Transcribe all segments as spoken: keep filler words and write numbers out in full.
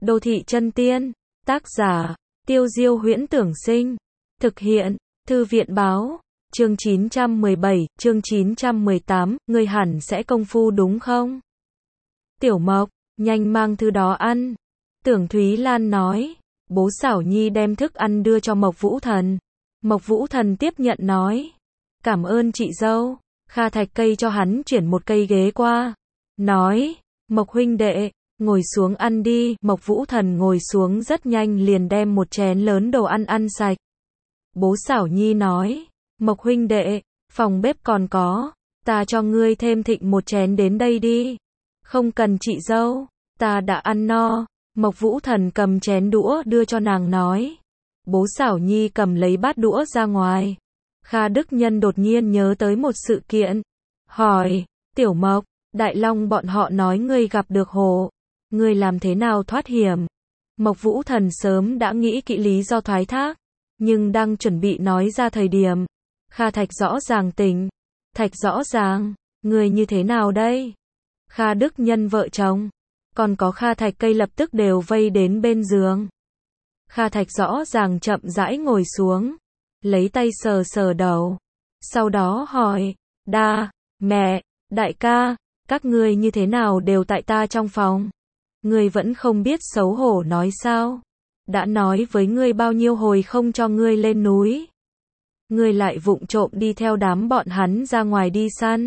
Đô thị chân tiên, tác giả, Tiêu Diêu Huyễn Tưởng Sinh, thực hiện, Thư viện Báo, chương chín trăm mười bảy, chương chín trăm mười tám, ngươi hẳn sẽ công phu đúng không? Tiểu Mộc, nhanh mang thứ đó ăn. Tưởng Thúy Lan nói, bố Xảo Nhi đem thức ăn đưa cho Mộc Vũ Thần. Mộc Vũ Thần tiếp nhận nói, cảm ơn chị dâu. Kha Thạch Cây cho hắn chuyển một cây ghế qua, nói, Mộc huynh đệ, ngồi xuống ăn đi. Mộc Vũ Thần ngồi xuống rất nhanh liền đem một chén lớn đồ ăn ăn sạch. Bố Xảo Nhi nói, Mộc huynh đệ, phòng bếp còn có, ta cho ngươi thêm thịnh một chén đến đây đi. Không cần chị dâu, ta đã ăn no. Mộc Vũ Thần cầm chén đũa đưa cho nàng nói. Bố Xảo Nhi cầm lấy bát đũa ra ngoài. Kha Đức Nhân đột nhiên nhớ tới một sự kiện. Hỏi, Tiểu Mộc, Đại Long bọn họ nói ngươi gặp được hổ. Ngươi làm thế nào thoát hiểm? Mộc Vũ Thần sớm đã nghĩ kỹ lý do thoái thác. Nhưng đang chuẩn bị nói ra thời điểm. Kha Thạch rõ ràng tỉnh. Thạch rõ ràng, ngươi như thế nào đây? Kha Đức Nhân vợ chồng. Còn có Kha Thạch Cây lập tức đều vây đến bên giường. Kha Thạch rõ ràng chậm rãi ngồi xuống. Lấy tay sờ sờ đầu. Sau đó hỏi, đa, mẹ, đại ca, các ngươi như thế nào đều tại ta trong phòng? Ngươi vẫn không biết xấu hổ nói sao? Đã nói với ngươi bao nhiêu hồi không cho ngươi lên núi. Ngươi lại vụng trộm đi theo đám bọn hắn ra ngoài đi săn.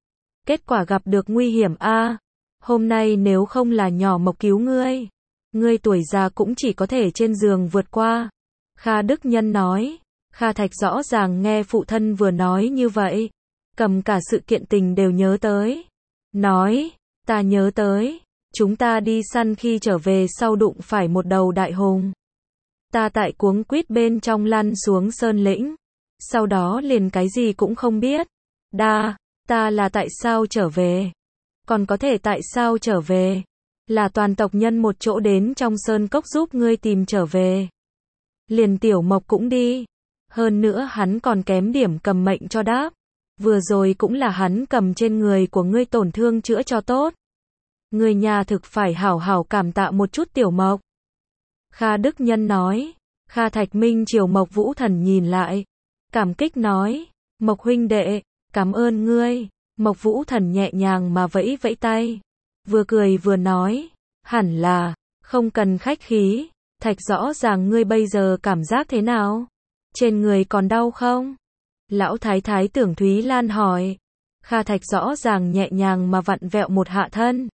Kết quả gặp được nguy hiểm a. À, hôm nay nếu không là nhỏ Mộc cứu ngươi, ngươi tuổi già cũng chỉ có thể trên giường vượt qua. Kha Đức Nhân nói. Kha Thạch rõ ràng nghe phụ thân vừa nói như vậy, cầm cả sự kiện tình đều nhớ tới. Nói, ta nhớ tới, chúng ta đi săn khi trở về sau đụng phải một đầu đại hùng. Ta tại cuống quýt bên trong lăn xuống sơn lĩnh, sau đó liền cái gì cũng không biết. Đa, ta là tại sao trở về? Còn có thể tại sao trở về? Là toàn tộc nhân một chỗ đến trong sơn cốc giúp ngươi tìm trở về. Liền Tiểu Mộc cũng đi. Hơn nữa hắn còn kém điểm cầm mệnh cho đáp. Vừa rồi cũng là hắn cầm trên người của ngươi tổn thương chữa cho tốt. Ngươi nhà thực phải hảo hảo cảm tạ một chút Tiểu Mộc. Kha Đức Nhân nói. Kha Thạch Minh chiều Mộc Vũ Thần nhìn lại. Cảm kích nói. Mộc huynh đệ, cảm ơn ngươi. Mộc Vũ Thần nhẹ nhàng mà vẫy vẫy tay. Vừa cười vừa nói. Hẳn là, không cần khách khí. Thạch rõ ràng ngươi bây giờ cảm giác thế nào? Trên người còn đau không? Lão Thái Thái Tưởng Thúy Lan hỏi. Kha Thạch rõ ràng nhẹ nhàng mà vặn vẹo một hạ thân.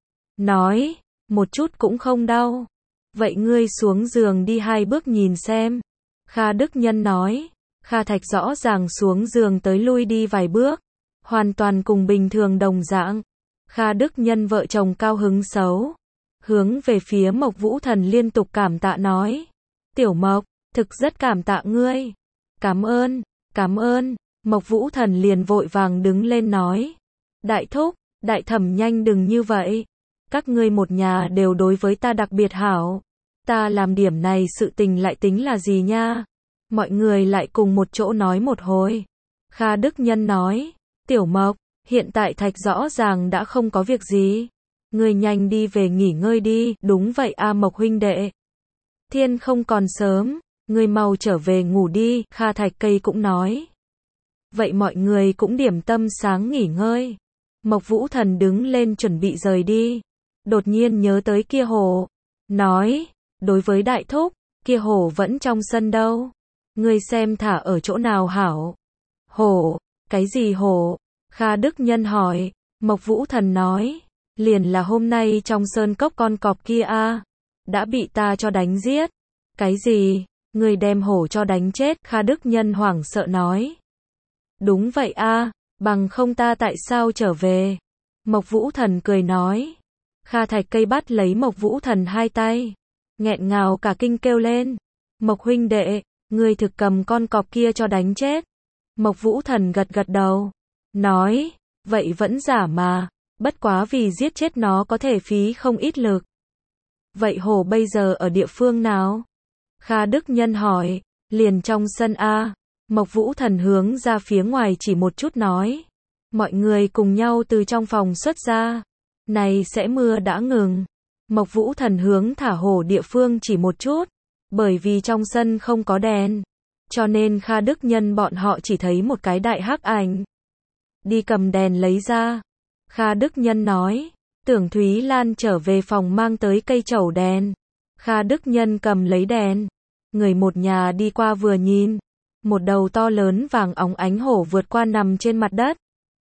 Nói, một chút cũng không đau. Vậy ngươi xuống giường đi hai bước nhìn xem. Kha Đức Nhân nói. Kha Thạch rõ ràng xuống giường tới lui đi vài bước. Hoàn toàn cùng bình thường đồng dạng. Kha Đức Nhân vợ chồng cao hứng xấu. Hướng về phía Mộc Vũ Thần liên tục cảm tạ nói. Tiểu Mộc, thực rất cảm tạ ngươi. Cảm ơn, cảm ơn. Mộc Vũ Thần liền vội vàng đứng lên nói. Đại thúc, đại thẩm nhanh đừng như vậy. Các ngươi một nhà đều đối với ta đặc biệt hảo. Ta làm điểm này sự tình lại tính là gì nha? Mọi người lại cùng một chỗ nói một hồi. Kha Đức Nhân nói. Tiểu Mộc, hiện tại Thạch rõ ràng đã không có việc gì. Ngươi nhanh đi về nghỉ ngơi đi. Đúng vậy a Mộc huynh đệ. Thiên không còn sớm. Ngươi mau trở về ngủ đi. Kha Thạch Cây cũng nói. Vậy mọi người cũng điểm tâm sáng nghỉ ngơi. Mộc Vũ Thần đứng lên chuẩn bị rời đi. Đột nhiên nhớ tới kia hổ. Nói, đối với đại thúc, kia hổ vẫn trong sân đâu. Ngươi xem thả ở chỗ nào hảo. Hổ, cái gì hổ? Kha Đức Nhân hỏi. Mộc Vũ Thần nói, liền là hôm nay trong sơn cốc con cọp kia a, đã bị ta cho đánh giết. Cái gì? Ngươi đem hổ cho đánh chết? Kha Đức Nhân hoảng sợ nói. Đúng vậy a, bằng không ta tại sao trở về? Mộc Vũ Thần cười nói. Kha Thạch Cây bắt lấy Mộc Vũ Thần hai tay, nghẹn ngào cả kinh kêu lên. Mộc huynh đệ, ngươi thực cầm con cọp kia cho đánh chết. Mộc Vũ Thần gật gật đầu, nói, vậy vẫn giả mà, bất quá vì giết chết nó có thể phí không ít lực. Vậy hổ bây giờ ở địa phương nào? Kha Đức Nhân hỏi. Liền trong sân a. Mộc Vũ Thần hướng ra phía ngoài chỉ một chút nói. Mọi người cùng nhau từ trong phòng xuất ra. Này sẽ mưa đã ngừng. Mộc Vũ Thần hướng thả hổ địa phương chỉ một chút, bởi vì trong sân không có đèn, cho nên Kha Đức Nhân bọn họ chỉ thấy một cái đại hắc ảnh. Đi cầm đèn lấy ra. Kha Đức Nhân nói. Tưởng Thúy Lan trở về phòng mang tới cây chẩu đèn. Kha Đức Nhân cầm lấy đèn. Người một nhà đi qua vừa nhìn. Một đầu to lớn vàng óng ánh hổ vượt qua nằm trên mặt đất.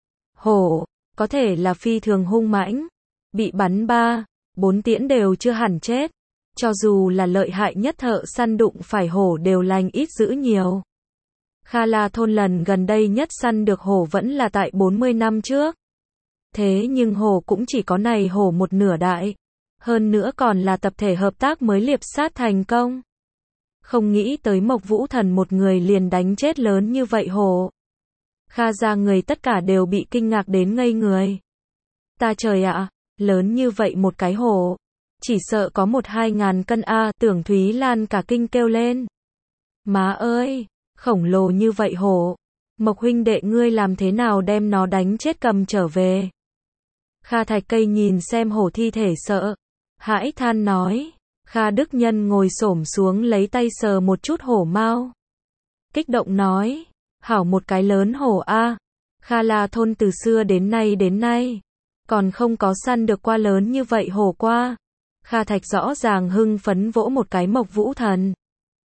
Hổ, có thể là phi thường hung mãnh. Bị bắn ba, bốn tiễn đều chưa hẳn chết. Cho dù là lợi hại nhất thợ săn đụng phải hổ đều lành ít dữ nhiều. Kha La thôn lần gần đây nhất săn được hổ vẫn là tại bốn mươi năm trước. Thế nhưng hổ cũng chỉ có này hổ một nửa đại. Hơn nữa còn là tập thể hợp tác mới liệp sát thành công. Không nghĩ tới Mộc Vũ Thần một người liền đánh chết lớn như vậy hổ. Kha gia người tất cả đều bị kinh ngạc đến ngây người. Ta trời ạ, lớn như vậy một cái hổ. Chỉ sợ có một hai ngàn cân a, Tưởng Thúy Lan cả kinh kêu lên. Má ơi, khổng lồ như vậy hổ. Mộc huynh đệ ngươi làm thế nào đem nó đánh chết cầm trở về. Kha Thạch Cây nhìn xem hổ thi thể sợ. Hãi than nói. Kha Đức Nhân ngồi xổm xuống lấy tay sờ một chút hổ mao. Kích động nói. Hảo một cái lớn hổ a. Kha La thôn từ xưa đến nay đến nay. Còn không có săn được qua lớn như vậy hổ qua. Kha Thạch rõ ràng hưng phấn vỗ một cái Mộc Vũ Thần.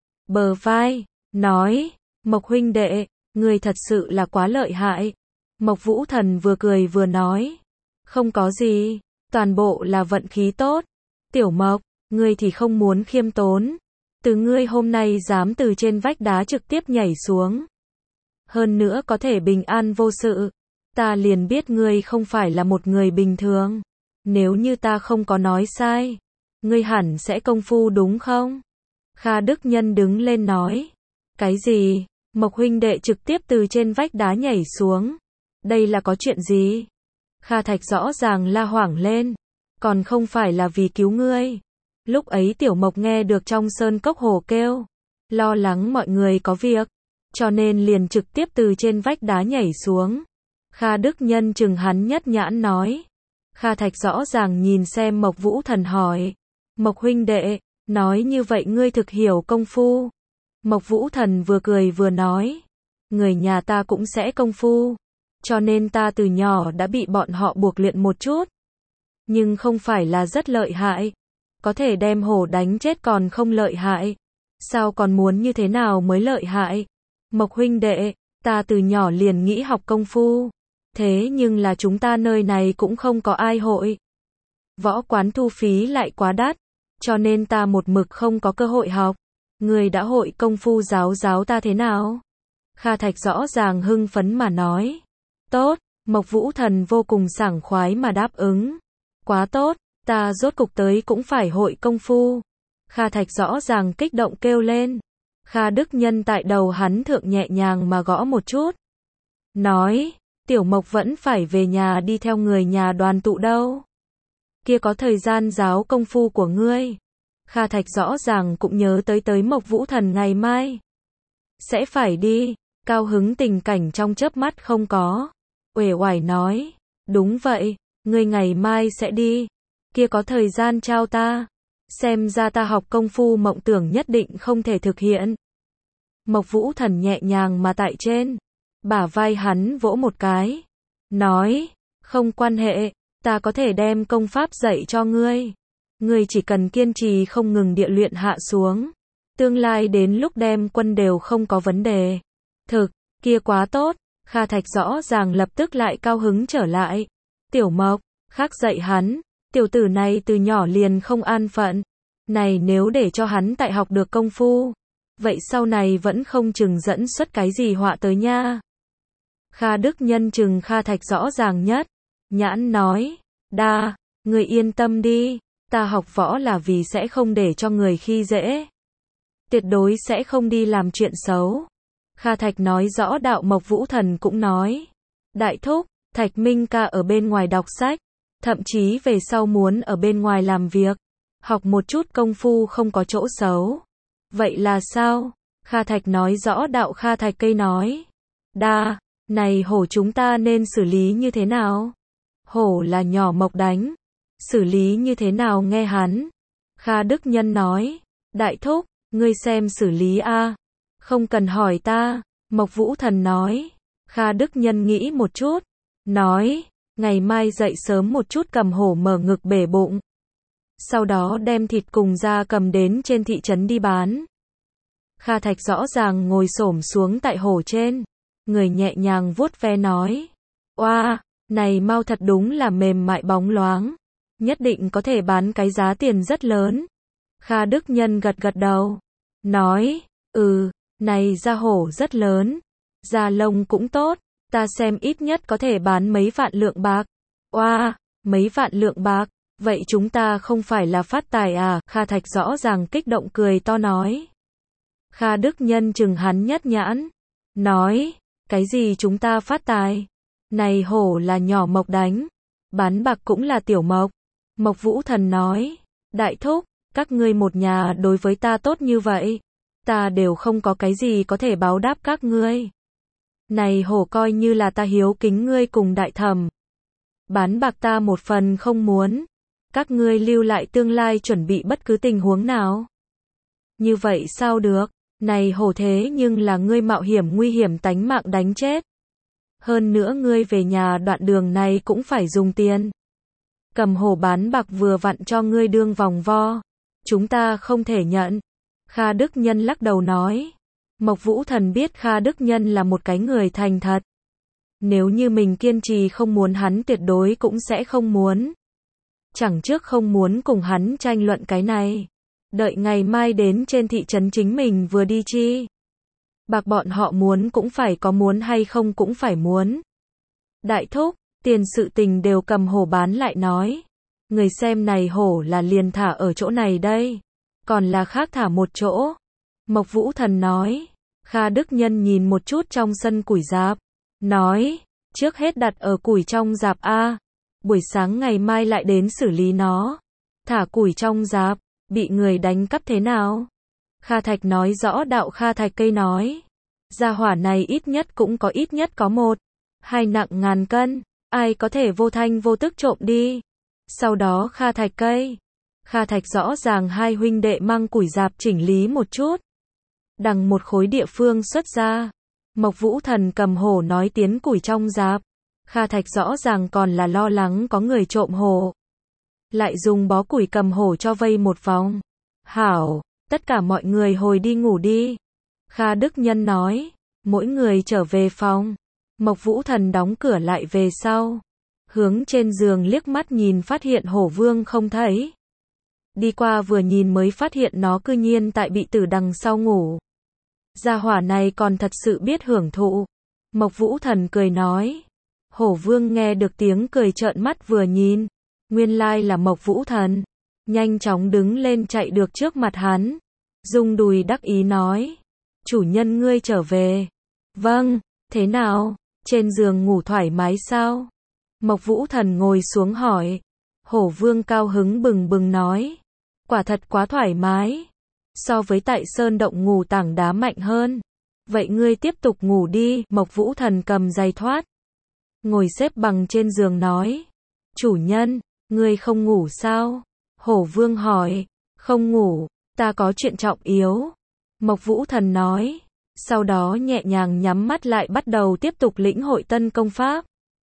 Bờ vai. Nói. Mộc huynh đệ, ngươi thật sự là quá lợi hại. Mộc Vũ Thần vừa cười vừa nói. Không có gì. Toàn bộ là vận khí tốt. Tiểu Mộc, ngươi thì không muốn khiêm tốn. Từ ngươi hôm nay dám từ trên vách đá trực tiếp nhảy xuống. Hơn nữa có thể bình an vô sự. Ta liền biết ngươi không phải là một người bình thường. Nếu như ta không có nói sai, ngươi hẳn sẽ công phu đúng không? Kha Đức Nhân đứng lên nói. Cái gì? Mộc huynh đệ trực tiếp từ trên vách đá nhảy xuống. Đây là có chuyện gì? Kha Thạch rõ ràng la hoảng lên. Còn không phải là vì cứu ngươi. Lúc ấy Tiểu Mộc nghe được trong sơn cốc hổ kêu. Lo lắng mọi người có việc. Cho nên liền trực tiếp từ trên vách đá nhảy xuống. Kha Đức Nhân chừng hắn nhất nhãn nói. Kha Thạch rõ ràng nhìn xem Mộc Vũ Thần hỏi. Mộc huynh đệ, nói như vậy ngươi thực hiểu công phu. Mộc Vũ Thần vừa cười vừa nói. Người nhà ta cũng sẽ công phu. Cho nên ta từ nhỏ đã bị bọn họ buộc luyện một chút. Nhưng không phải là rất lợi hại. Có thể đem hổ đánh chết còn không lợi hại. Sao còn muốn như thế nào mới lợi hại? Mộc huynh đệ, ta từ nhỏ liền nghĩ học công phu. Thế nhưng là chúng ta nơi này cũng không có ai hội. Võ quán thu phí lại quá đắt. Cho nên ta một mực không có cơ hội học. Người đã hội công phu giáo giáo ta thế nào? Kha Thạch rõ ràng hưng phấn mà nói. Tốt, Mộc Vũ Thần vô cùng sảng khoái mà đáp ứng. Quá tốt, ta rốt cục tới cũng phải hội công phu. Kha Thạch rõ ràng kích động kêu lên. Kha Đức Nhân tại đầu hắn thượng nhẹ nhàng mà gõ một chút. Nói, Tiểu Mộc vẫn phải về nhà đi theo người nhà đoàn tụ đâu. Kia có thời gian giáo công phu của ngươi. Kha Thạch rõ ràng cũng nhớ tới tới Mộc Vũ Thần ngày mai. Sẽ phải đi, cao hứng tình cảnh trong chớp mắt không có. Uể oải nói, đúng vậy, ngươi ngày mai sẽ đi. Kia có thời gian trao ta. Xem ra ta học công phu mộng tưởng nhất định không thể thực hiện. Mộc Vũ Thần nhẹ nhàng mà tại trên. Bả vai hắn vỗ một cái. Nói, không quan hệ, ta có thể đem công pháp dạy cho ngươi. Ngươi chỉ cần kiên trì không ngừng địa luyện hạ xuống. Tương lai đến lúc đem quân đều không có vấn đề. Thực, kia quá tốt. Kha Thạch rõ ràng lập tức lại cao hứng trở lại. Tiểu Mộc, khác dạy hắn. Tiểu tử này từ nhỏ liền không an phận. Này nếu để cho hắn tại học được công phu. Vậy sau này vẫn không chừng dẫn xuất cái gì họa tới nha. Kha Đức Nhân chừng Kha Thạch rõ ràng nhất. Nhãn nói. Đa, người yên tâm đi. Ta học võ là vì sẽ không để cho người khi dễ. Tuyệt đối sẽ không đi làm chuyện xấu. Kha Thạch nói rõ đạo. Mộc Vũ Thần cũng nói. Đại thúc, Thạch Minh ca ở bên ngoài đọc sách. Thậm chí về sau muốn ở bên ngoài làm việc. Học một chút công phu không có chỗ xấu. Vậy là sao? Kha Thạch nói rõ đạo. Kha Thạch Cây nói. Đa, này hổ chúng ta nên xử lý như thế nào? Hổ là nhỏ Mộc đánh. xử lý như thế nào nghe hắn. Kha Đức Nhân nói, đại thúc, ngươi xem xử lý a, không cần hỏi ta. Mộc Vũ Thần nói. Kha Đức Nhân nghĩ một chút, nói, ngày mai dậy sớm một chút cầm hổ mở ngực bể bụng. Sau đó đem thịt cùng da cầm đến trên thị trấn đi bán. Kha Thạch rõ ràng ngồi xổm xuống tại hổ trên, người nhẹ nhàng vuốt ve nói, oa, này mau thật đúng là mềm mại bóng loáng, nhất định có thể bán cái giá tiền rất lớn. Kha Đức Nhân gật gật đầu, nói, ừ, này da hổ rất lớn, da lông cũng tốt, ta xem ít nhất có thể bán mấy vạn lượng bạc. Oa, mấy vạn lượng bạc, vậy chúng ta không phải là phát tài à? Kha Thạch rõ ràng kích động cười to nói. Kha Đức Nhân chừng hắn nhất nhãn, nói, cái gì chúng ta phát tài? Này hổ là nhỏ mộc đánh, bán bạc cũng là tiểu mộc. Mộc Vũ Thần nói, đại thúc, các ngươi một nhà đối với ta tốt như vậy, ta đều không có cái gì có thể báo đáp các ngươi. Này hổ coi như là ta hiếu kính ngươi cùng đại thẩm. Bán bạc ta một phần không muốn, các ngươi lưu lại tương lai chuẩn bị bất cứ tình huống nào. Như vậy sao được, này hổ thế nhưng là ngươi mạo hiểm nguy hiểm tánh mạng đánh chết. Hơn nữa ngươi về nhà đoạn đường này cũng phải dùng tiền. Cầm hổ bán bạc vừa vặn cho ngươi đương vòng vo, chúng ta không thể nhận. Kha Đức Nhân lắc đầu nói. Mộc Vũ Thần biết Kha Đức Nhân là một cái người thành thật. Nếu như mình kiên trì không muốn hắn tuyệt đối cũng sẽ không muốn. Chẳng trước không muốn cùng hắn tranh luận cái này. Đợi ngày mai đến trên thị trấn chính mình vừa đi chi. Bạc bọn họ muốn cũng phải có, muốn hay không cũng phải muốn. Đại thúc, tiền sự tình đều cầm hổ bán lại nói. Người xem này hổ là liền thả ở chỗ này đây, còn là khác thả một chỗ. Mộc Vũ Thần nói. Kha Đức Nhân nhìn một chút trong sân củi rạp, nói, trước hết đặt ở củi trong rạp a, buổi sáng ngày mai lại đến xử lý nó. Thả củi trong rạp, bị người đánh cắp thế nào? Kha Thạch nói rõ đạo. Kha Thạch cây nói, gia hỏa này ít nhất cũng có ít nhất có một, hai nặng ngàn cân, ai có thể vô thanh vô tức trộm đi. Sau đó Kha Thạch cây, Kha Thạch rõ ràng hai huynh đệ mang củi rạp chỉnh lý một chút. Đằng một khối địa phương xuất ra, Mộc Vũ Thần cầm hổ nói tiến củi trong rạp. Kha Thạch rõ ràng còn là lo lắng có người trộm hổ, lại dùng bó củi cầm hổ cho vây một vòng. Hảo, tất cả mọi người hồi đi ngủ đi. Kha Đức Nhân nói, mỗi người trở về phòng. Mộc Vũ Thần đóng cửa lại về sau, hướng trên giường liếc mắt nhìn phát hiện hổ vương không thấy. Đi qua vừa nhìn mới phát hiện nó cư nhiên tại bị tử đằng sau ngủ. Gia hỏa này còn thật sự biết hưởng thụ. Mộc Vũ Thần cười nói. Hổ vương nghe được tiếng cười trợn mắt vừa nhìn, nguyên lai là Mộc Vũ Thần. Nhanh chóng đứng lên chạy được trước mặt hắn, rung đùi đắc ý nói, chủ nhân ngươi trở về. Vâng, thế nào, trên giường ngủ thoải mái sao? Mộc Vũ Thần ngồi xuống hỏi. Hổ vương cao hứng bừng bừng nói, quả thật quá thoải mái, so với tại sơn động ngủ tảng đá mạnh hơn. Vậy ngươi tiếp tục ngủ đi. Mộc Vũ Thần cầm giày thoát, ngồi xếp bằng trên giường nói, chủ nhân, ngươi không ngủ sao? Hổ vương hỏi. Không ngủ, ta có chuyện trọng yếu. Mộc Vũ Thần nói, sau đó nhẹ nhàng nhắm mắt lại bắt đầu tiếp tục lĩnh hội tân công pháp.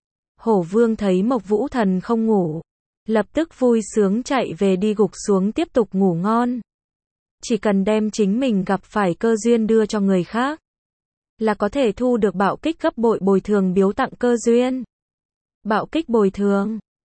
Hổ vương thấy Mộc Vũ Thần không ngủ, lập tức vui sướng chạy về đi gục xuống tiếp tục ngủ ngon. Chỉ cần đem chính mình gặp phải cơ duyên đưa cho người khác, là có thể thu được bạo kích gấp bội bồi thường biếu tặng cơ duyên. Bạo kích bồi thường